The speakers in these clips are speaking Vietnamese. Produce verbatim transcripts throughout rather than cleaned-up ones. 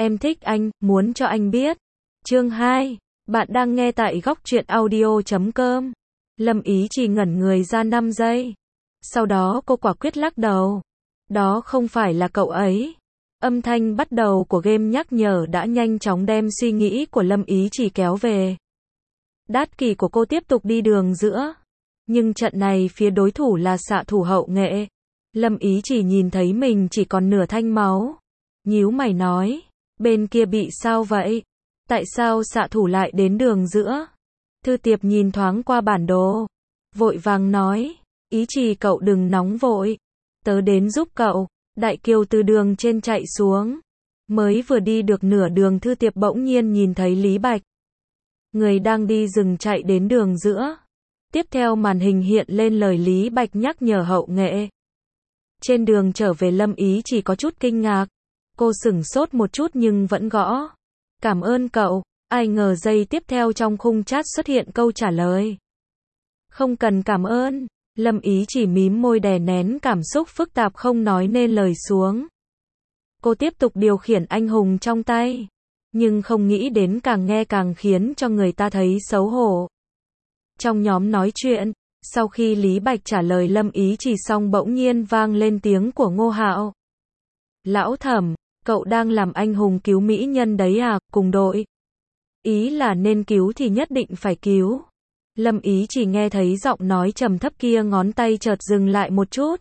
em thích anh, muốn cho anh biết. Chương hai. Bạn đang nghe tại góc truyện audio chấm com. Lâm Ý chỉ ngẩn người ra năm giây. Sau đó cô quả quyết lắc đầu. Đó không phải là cậu ấy. Âm thanh bắt đầu của game nhắc nhở đã nhanh chóng đem suy nghĩ của Lâm Ý chỉ kéo về. Đát kỷ của cô tiếp tục đi đường giữa. Nhưng trận này phía đối thủ là xạ thủ hậu nghệ. Lâm Ý chỉ nhìn thấy mình chỉ còn nửa thanh máu. Nhíu mày nói, bên kia bị sao vậy? Tại sao xạ thủ lại đến đường giữa? Thư Tiệp nhìn thoáng qua bản đồ. Vội vàng nói, Ý chỉ cậu đừng nóng vội. Tớ đến giúp cậu. Đại Kiều từ đường trên chạy xuống. Mới vừa đi được nửa đường Thư Tiệp bỗng nhiên nhìn thấy Lý Bạch. Người đang đi rừng chạy đến đường giữa. Tiếp theo màn hình hiện lên lời Lý Bạch nhắc nhở hậu nghệ. Trên đường trở về Lâm Ý chỉ có chút kinh ngạc. Cô sửng sốt một chút nhưng vẫn gõ. Cảm ơn cậu. Ai ngờ giây tiếp theo trong khung chat xuất hiện câu trả lời. Không cần cảm ơn. Lâm Ý chỉ mím môi đè nén cảm xúc phức tạp không nói nên lời xuống. Cô tiếp tục điều khiển anh hùng trong tay. Nhưng không nghĩ đến càng nghe càng khiến cho người ta thấy xấu hổ. Trong nhóm nói chuyện, sau khi Lý Bạch trả lời Lâm Ý chỉ xong bỗng nhiên vang lên tiếng của Ngô Hạo. Lão Thẩm, cậu đang làm anh hùng cứu mỹ nhân đấy à, cùng đội. Ý là nên cứu thì nhất định phải cứu. Lâm Ý chỉ nghe thấy giọng nói trầm thấp kia ngón tay chợt dừng lại một chút.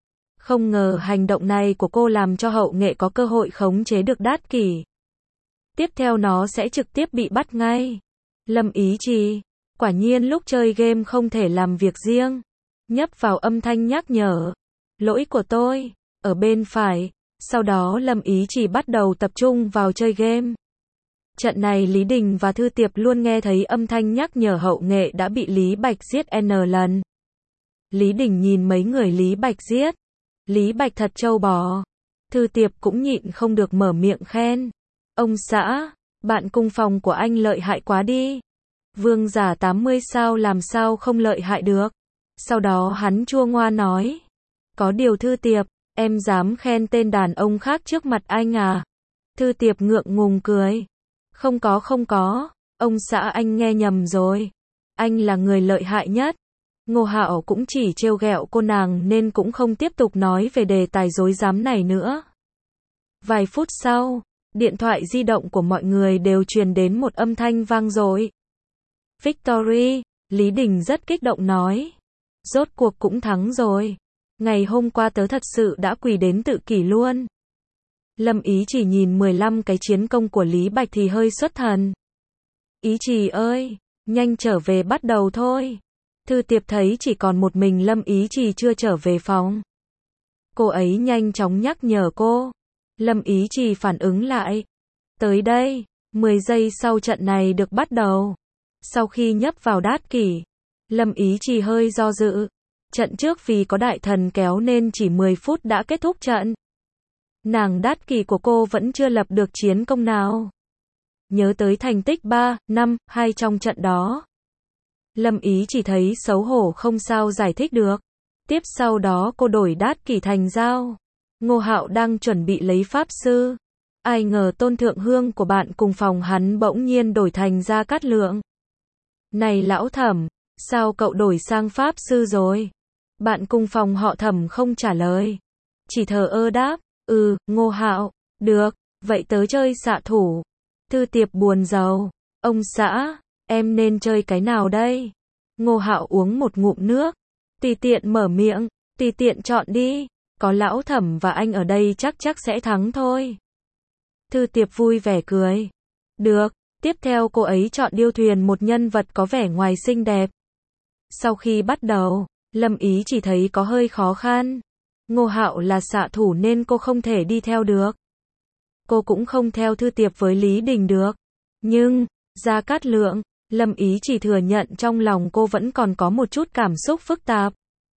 Không ngờ hành động này của cô làm cho hậu nghệ có cơ hội khống chế được đát kỷ. Tiếp theo nó sẽ trực tiếp bị bắt ngay. Lâm Ý chỉ, quả nhiên lúc chơi game không thể làm việc riêng. Nhấp vào âm thanh nhắc nhở. Lỗi của tôi, ở bên phải. Sau đó Lâm Ý chỉ bắt đầu tập trung vào chơi game. Trận này Lý Đình và Thư Tiệp luôn nghe thấy âm thanh nhắc nhở hậu nghệ đã bị Lý Bạch giết N lần. Lý Đình nhìn mấy người Lý Bạch giết. Lý Bạch thật trâu bò. Thư Tiệp cũng nhịn không được mở miệng khen. Ông xã, bạn cùng phòng của anh lợi hại quá đi. Vương giả tám mươi sao làm sao không lợi hại được. Sau đó hắn chua ngoa nói. Có điều Thư Tiệp, em dám khen tên đàn ông khác trước mặt anh à? Thư Tiệp ngượng ngùng cười. Không có không có, ông xã anh nghe nhầm rồi. Anh là người lợi hại nhất. Ngô Hạo cũng chỉ trêu ghẹo cô nàng nên cũng không tiếp tục nói về đề tài rối rắm này nữa. Vài phút sau, điện thoại di động của mọi người đều truyền đến một âm thanh vang dội. Victory, Lý Đình rất kích động nói. Rốt cuộc cũng thắng rồi. Ngày hôm qua tớ thật sự đã quỳ đến tự kỷ luôn. Lâm Ý chỉ nhìn mười lăm cái chiến công của Lý Bạch thì hơi xuất thần. Ý chỉ ơi, nhanh trở về bắt đầu thôi. Thư Tiệp thấy chỉ còn một mình Lâm Ý chỉ chưa trở về phòng. Cô ấy nhanh chóng nhắc nhở cô. Lâm Ý chỉ phản ứng lại. Tới đây, mười giây sau trận này được bắt đầu. Sau khi nhấp vào đát kỷ, Lâm Ý chỉ hơi do dự. Trận trước vì có đại thần kéo nên chỉ mười phút đã kết thúc trận. Nàng đát kỷ của cô vẫn chưa lập được chiến công nào. Nhớ tới thành tích ba, năm, hai trong trận đó. Lâm Ý chỉ thấy xấu hổ không sao giải thích được. Tiếp sau đó cô đổi đát kỷ thành dao. Ngô Hạo đang chuẩn bị lấy pháp sư. Ai ngờ Tôn Thượng Hương của bạn cùng phòng hắn bỗng nhiên đổi thành Gia Cát Lượng. Này lão Thẩm, sao cậu đổi sang pháp sư rồi? Bạn cùng phòng họ Thẩm không trả lời. Chỉ thờ ơ đáp. Ừ, Ngô Hạo, được, vậy tớ chơi xạ thủ. Thư Tiệp buồn rầu. Ông xã, em nên chơi cái nào đây? Ngô Hạo uống một ngụm nước. Tùy tiện mở miệng, tùy tiện chọn đi. Có lão Thẩm và anh ở đây chắc chắc sẽ thắng thôi. Thư Tiệp vui vẻ cười. Được, tiếp theo cô ấy chọn điêu thuyền một nhân vật có vẻ ngoài xinh đẹp. Sau khi bắt đầu, Lâm Ý chỉ thấy có hơi khó khăn. Ngô Hạo là xạ thủ nên cô không thể đi theo được. Cô cũng không theo Thư Tiệp với Lý Đình được. Nhưng, Gia Cát Lượng, Lâm Ý chỉ thừa nhận trong lòng cô vẫn còn có một chút cảm xúc phức tạp.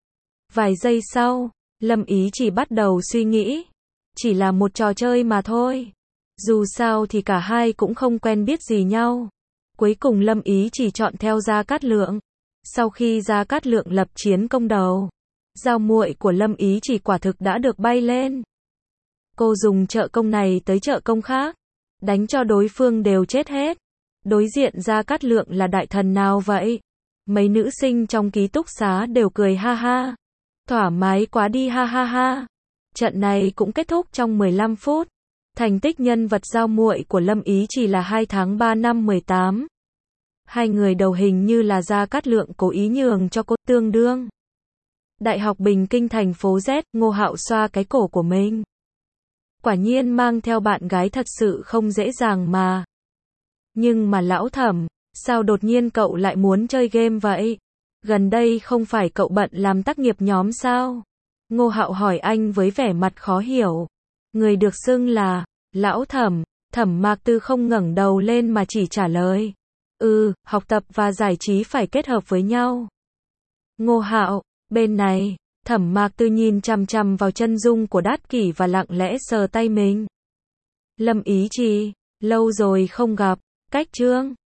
Vài giây sau, Lâm Ý chỉ bắt đầu suy nghĩ. Chỉ là một trò chơi mà thôi. Dù sao thì cả hai cũng không quen biết gì nhau. Cuối cùng Lâm Ý chỉ chọn theo Gia Cát Lượng. Sau khi Gia Cát Lượng lập chiến công đầu, dao muội của Lâm Ý chỉ quả thực đã được bay lên. Cô dùng trợ công này tới trợ công khác. đánh cho đối phương đều chết hết. Đối diện Gia Cát Lượng là đại thần nào vậy? Mấy nữ sinh trong ký túc xá đều cười ha ha. Thoải mái quá đi ha ha ha. Trận này cũng kết thúc trong mười lăm phút. Thành tích nhân vật giao muội của Lâm Ý chỉ là hai tháng ba năm mười tám. Hai người đầu hình như là Gia Cát Lượng cố ý nhường cho cô, tương đương. Đại học Bình Kinh thành phố Z, Ngô Hạo xoa cái cổ của mình. Quả nhiên mang theo bạn gái thật sự không dễ dàng mà. Nhưng mà lão Thẩm, sao đột nhiên cậu lại muốn chơi game vậy? Gần đây không phải cậu bận làm tác nghiệp nhóm sao? Ngô Hạo hỏi anh với vẻ mặt khó hiểu. Người được xưng là lão Thẩm, Thẩm Mạc Tư không ngẩng đầu lên mà chỉ trả lời. Ừ, học tập và giải trí phải kết hợp với nhau. Ngô Hạo, bên này, Thẩm Mạc Tư nhìn chằm chằm vào chân dung của Đát Kỷ và lặng lẽ sờ tay mình. Lâm Ý Trì, lâu rồi không gặp, cách chương.